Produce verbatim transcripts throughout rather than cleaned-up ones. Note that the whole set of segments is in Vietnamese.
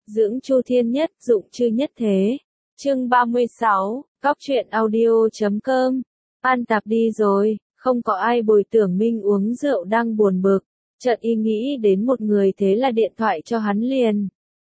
Dưỡng Chu Thiên Nhất, dụng chư nhất thế. Chương ba mươi sáu, Cóc truyện audio chấm com. An tạp đi rồi, không có ai bồi Tưởng Minh uống rượu đang buồn bực. Chợt y nghĩ đến một người thế là điện thoại cho hắn liền.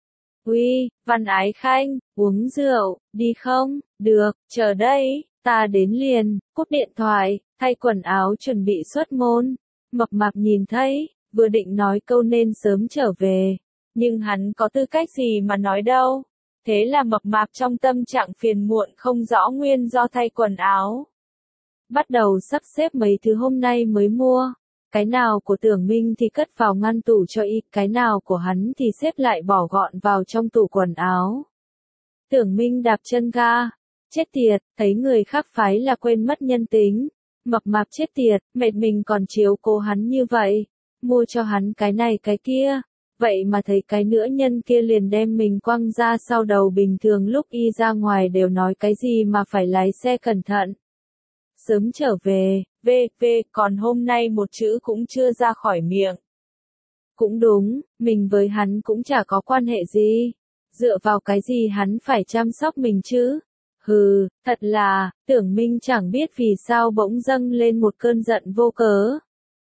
Uy, Văn Ái Khanh, uống rượu, đi không? Được, chờ đây, ta đến liền. Cúp điện thoại, thay quần áo chuẩn bị xuất môn. Mập mạp nhìn thấy, vừa định nói câu nên sớm trở về. Nhưng hắn có tư cách gì mà nói đâu. Thế là mập mạp trong tâm trạng phiền muộn không rõ nguyên do thay quần áo. Bắt đầu sắp xếp mấy thứ hôm nay mới mua. Cái nào của Tưởng Minh thì cất vào ngăn tủ cho y, cái nào của hắn thì xếp lại bỏ gọn vào trong tủ quần áo. Tưởng Minh đạp chân ga. Chết tiệt, thấy người khác phái là quên mất nhân tính. Mập mạp chết tiệt, mệt mình còn chiếu cố hắn như vậy. Mua cho hắn cái này cái kia. Vậy mà thấy cái nữa nhân kia liền đem mình quăng ra sau đầu, bình thường lúc y ra ngoài đều nói cái gì mà phải lái xe cẩn thận. Sớm trở về, về, về, còn hôm nay một chữ cũng chưa ra khỏi miệng. Cũng đúng, mình với hắn cũng chả có quan hệ gì. Dựa vào cái gì hắn phải chăm sóc mình chứ? Hừ, thật là, Tưởng Minh chẳng biết vì sao bỗng dâng lên một cơn giận vô cớ.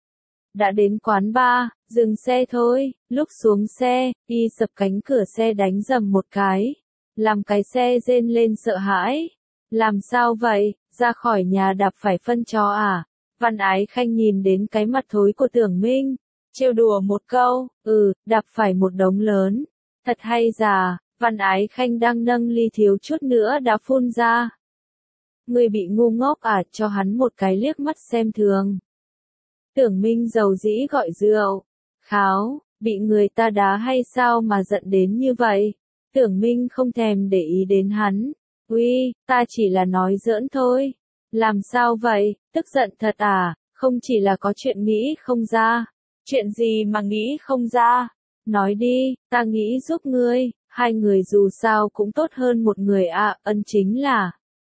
Đã đến quán bar, dừng xe thôi, lúc xuống xe, y sập cánh cửa xe đánh dầm một cái. Làm cái xe rên lên sợ hãi. Làm sao vậy, ra khỏi nhà đạp phải phân chó à? Văn Ái Khanh nhìn đến cái mặt thối của Tưởng Minh, trêu đùa một câu, ừ, đạp phải một đống lớn. Thật hay già, Văn Ái Khanh đang nâng ly thiếu chút nữa đã phun ra. Người bị ngu ngốc à, cho hắn một cái liếc mắt xem thường. Tưởng Minh dầu dĩ gọi rượu. Kháo, bị người ta đá hay sao mà giận đến như vậy? Tưởng Minh không thèm để ý đến hắn. Uy, ta chỉ là nói giỡn thôi. Làm sao vậy, tức giận thật à? Không chỉ là có chuyện nghĩ không ra. Chuyện gì mà nghĩ không ra? Nói đi, ta nghĩ giúp ngươi. Hai người dù sao cũng tốt hơn một người à, ân chính là.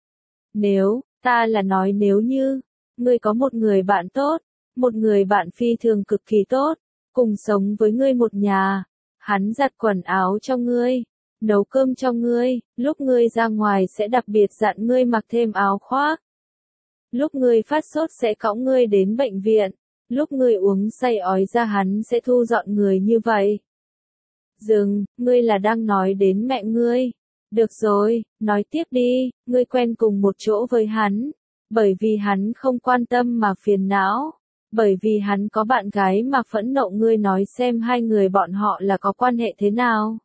Nếu, ta là nói nếu như, ngươi có một người bạn tốt. Một người bạn phi thường cực kỳ tốt, cùng sống với ngươi một nhà. Hắn giặt quần áo cho ngươi, nấu cơm cho ngươi, lúc ngươi ra ngoài sẽ đặc biệt dặn ngươi mặc thêm áo khoác. Lúc ngươi phát sốt sẽ cõng ngươi đến bệnh viện, lúc ngươi uống say ói ra hắn sẽ thu dọn người như vậy. Dừng, ngươi là đang nói đến mẹ ngươi. Được rồi, nói tiếp đi, ngươi quen cùng một chỗ với hắn, bởi vì hắn không quan tâm mà phiền não. Bởi vì hắn có bạn gái mà phẫn nộ, ngươi nói xem hai người bọn họ là có quan hệ thế nào.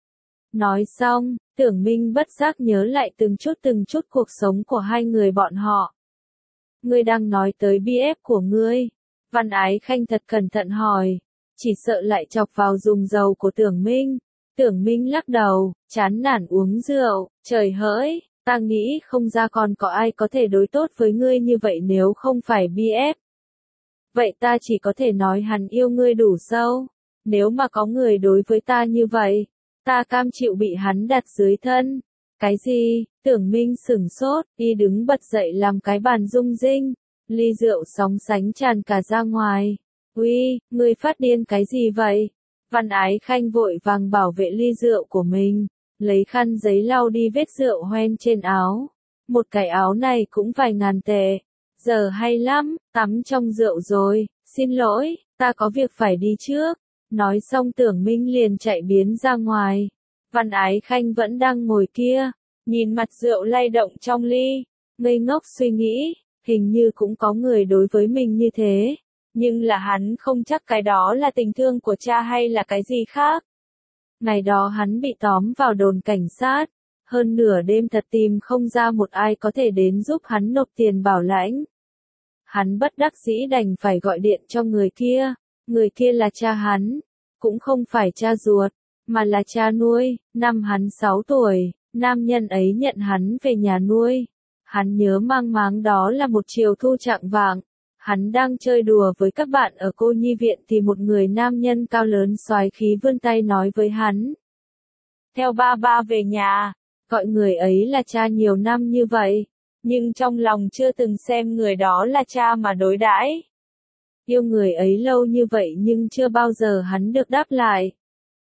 Nói xong, Tưởng Minh bất giác nhớ lại từng chút từng chút cuộc sống của hai người bọn họ. Ngươi đang nói tới bê ép của ngươi. Văn Ái Khanh thật cẩn thận hỏi. Chỉ sợ lại chọc vào dùng dầu của Tưởng Minh. Tưởng Minh lắc đầu, chán nản uống rượu. Trời hỡi, ta nghĩ không ra còn có ai có thể đối tốt với ngươi như vậy nếu không phải bê ép. Vậy ta chỉ có thể nói hắn yêu ngươi đủ sâu. Nếu mà có người đối với ta như vậy, ta cam chịu bị hắn đặt dưới thân. Cái gì? Tưởng Minh sửng sốt, y đứng bật dậy làm cái bàn rung rinh. Ly rượu sóng sánh tràn cả ra ngoài. Uy, ngươi phát điên cái gì vậy? Văn Ái Khanh vội vàng bảo vệ ly rượu của mình, lấy khăn giấy lau đi vết rượu hoen trên áo. Một cái áo này cũng vài ngàn tệ. Giờ hay lắm, tắm trong rượu rồi, xin lỗi, ta có việc phải đi trước. Nói xong Tưởng Minh liền chạy biến ra ngoài. Văn Ái Khanh vẫn đang ngồi kia, nhìn mặt rượu lay động trong ly, ngây ngốc suy nghĩ, hình như cũng có người đối với mình như thế. Nhưng là hắn không chắc cái đó là tình thương của cha hay là cái gì khác. Ngày đó hắn bị tóm vào đồn cảnh sát. Hơn nửa đêm thật tìm không ra một ai có thể đến giúp hắn nộp tiền bảo lãnh. Hắn bất đắc dĩ đành phải gọi điện cho người kia. Người kia là cha hắn. Cũng không phải cha ruột, mà là cha nuôi. Năm hắn sáu tuổi, nam nhân ấy nhận hắn về nhà nuôi. Hắn nhớ mang máng đó là một chiều thu chạng vạng. Hắn đang chơi đùa với các bạn ở cô nhi viện thì một người nam nhân cao lớn soái khí vươn tay nói với hắn. Theo ba ba về nhà. Gọi người ấy là cha nhiều năm như vậy, nhưng trong lòng chưa từng xem người đó là cha mà đối đãi. Yêu người ấy lâu như vậy nhưng chưa bao giờ hắn được đáp lại.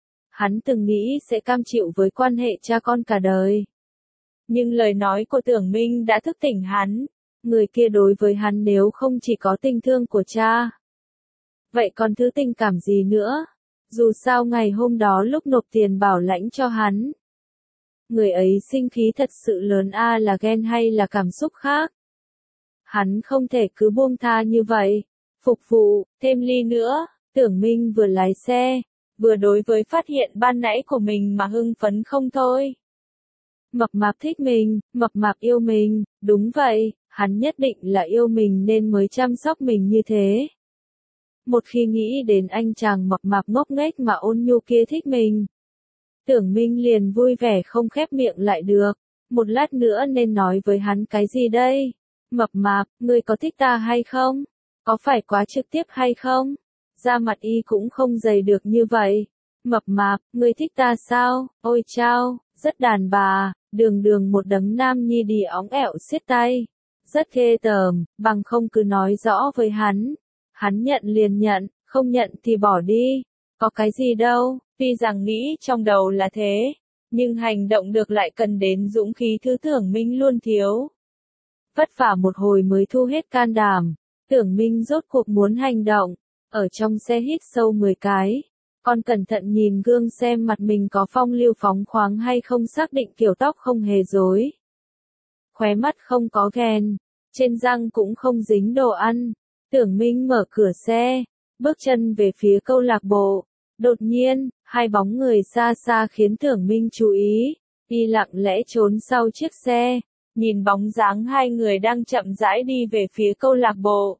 hắn từng nghĩ sẽ cam chịu với quan hệ cha con cả đời. Nhưng lời nói của Tưởng Minh đã thức tỉnh hắn, người kia đối với hắn nếu không chỉ có tình thương của cha. Vậy còn thứ tình cảm gì nữa? Dù sao ngày hôm đó lúc nộp tiền bảo lãnh cho hắn, người ấy sinh khí thật sự lớn a là ghen hay là cảm xúc khác. Hắn không thể cứ buông tha như vậy. Phục vụ, thêm ly nữa, Tưởng Minh vừa lái xe, vừa đối với phát hiện ban nãy của mình mà hưng phấn không thôi. Mập mạp thích mình, mập mạp yêu mình, đúng vậy, hắn nhất định là yêu mình nên mới chăm sóc mình như thế. Một khi nghĩ đến anh chàng mập mạp ngốc nghếch mà ôn nhu kia thích mình, Tưởng Minh liền vui vẻ không khép miệng lại được. Một lát nữa nên nói với hắn cái gì đây? Mập mạp, ngươi có thích ta hay không? Có phải quá trực tiếp hay không? Da mặt y cũng không dày được như vậy. Mập mạp, ngươi thích ta sao? Ôi chao, rất đàn bà, đường đường một đấng nam nhi đi óng ẹo xiết tay. Rất ghê tởm, bằng không cứ nói rõ với hắn. Hắn nhận liền nhận, không nhận thì bỏ đi. Có cái gì đâu, tuy rằng nghĩ trong đầu là thế, nhưng hành động được lại cần đến dũng khí thứ Tưởng Minh luôn thiếu. Vất vả một hồi mới thu hết can đảm, Tưởng Minh rốt cuộc muốn hành động, ở trong xe hít sâu mười cái, còn cẩn thận nhìn gương xem mặt mình có phong lưu phóng khoáng hay không, xác định kiểu tóc không hề rối. Khóe mắt không có ghen, trên răng cũng không dính đồ ăn, Tưởng Minh mở cửa xe, bước chân về phía câu lạc bộ. Đột nhiên, hai bóng người xa xa khiến Tưởng Minh chú ý, y lặng lẽ trốn sau chiếc xe, nhìn bóng dáng hai người đang chậm rãi đi về phía câu lạc bộ.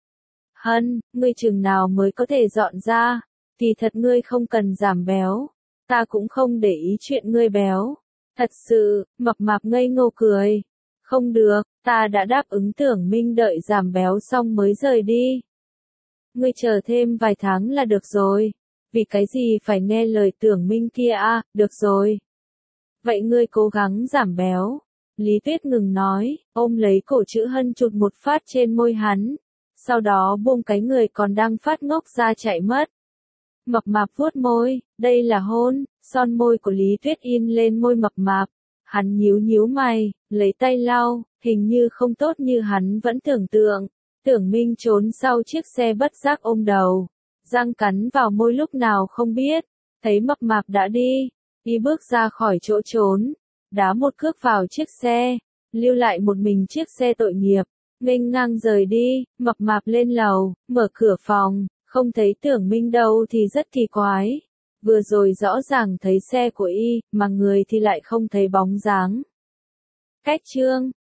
Hân, ngươi chừng nào mới có thể dọn ra, kỳ thật ngươi không cần giảm béo, ta cũng không để ý chuyện ngươi béo. Thật sự, mập mạp ngây ngô cười. Không được, ta đã đáp ứng. Tưởng Minh đợi giảm béo xong mới rời đi. Ngươi chờ thêm vài tháng là được rồi. Vì cái gì phải nghe lời Tưởng Minh kia à, được rồi. Vậy ngươi cố gắng giảm béo. Lý Tuyết ngừng nói, ôm lấy cổ chữ Hân chụt một phát trên môi hắn. Sau đó buông cái người còn đang phát ngốc ra chạy mất. Mập mạp vuốt môi, đây là hôn, son môi của Lý Tuyết in lên môi mập mạp. Hắn nhíu nhíu mày, lấy tay lau, hình như không tốt như hắn vẫn tưởng tượng. Tưởng Minh trốn sau chiếc xe bất giác ôm đầu. Răng cắn vào môi lúc nào không biết, thấy mập mạp đã đi, đi bước ra khỏi chỗ trốn, đá một cước vào chiếc xe, lưu lại một mình chiếc xe tội nghiệp, nghênh ngang rời đi. Mập mạp lên lầu, mở cửa phòng, không thấy Tưởng Minh đâu thì rất kỳ quái, vừa rồi rõ ràng thấy xe của y, mà người thì lại không thấy bóng dáng. Cách chương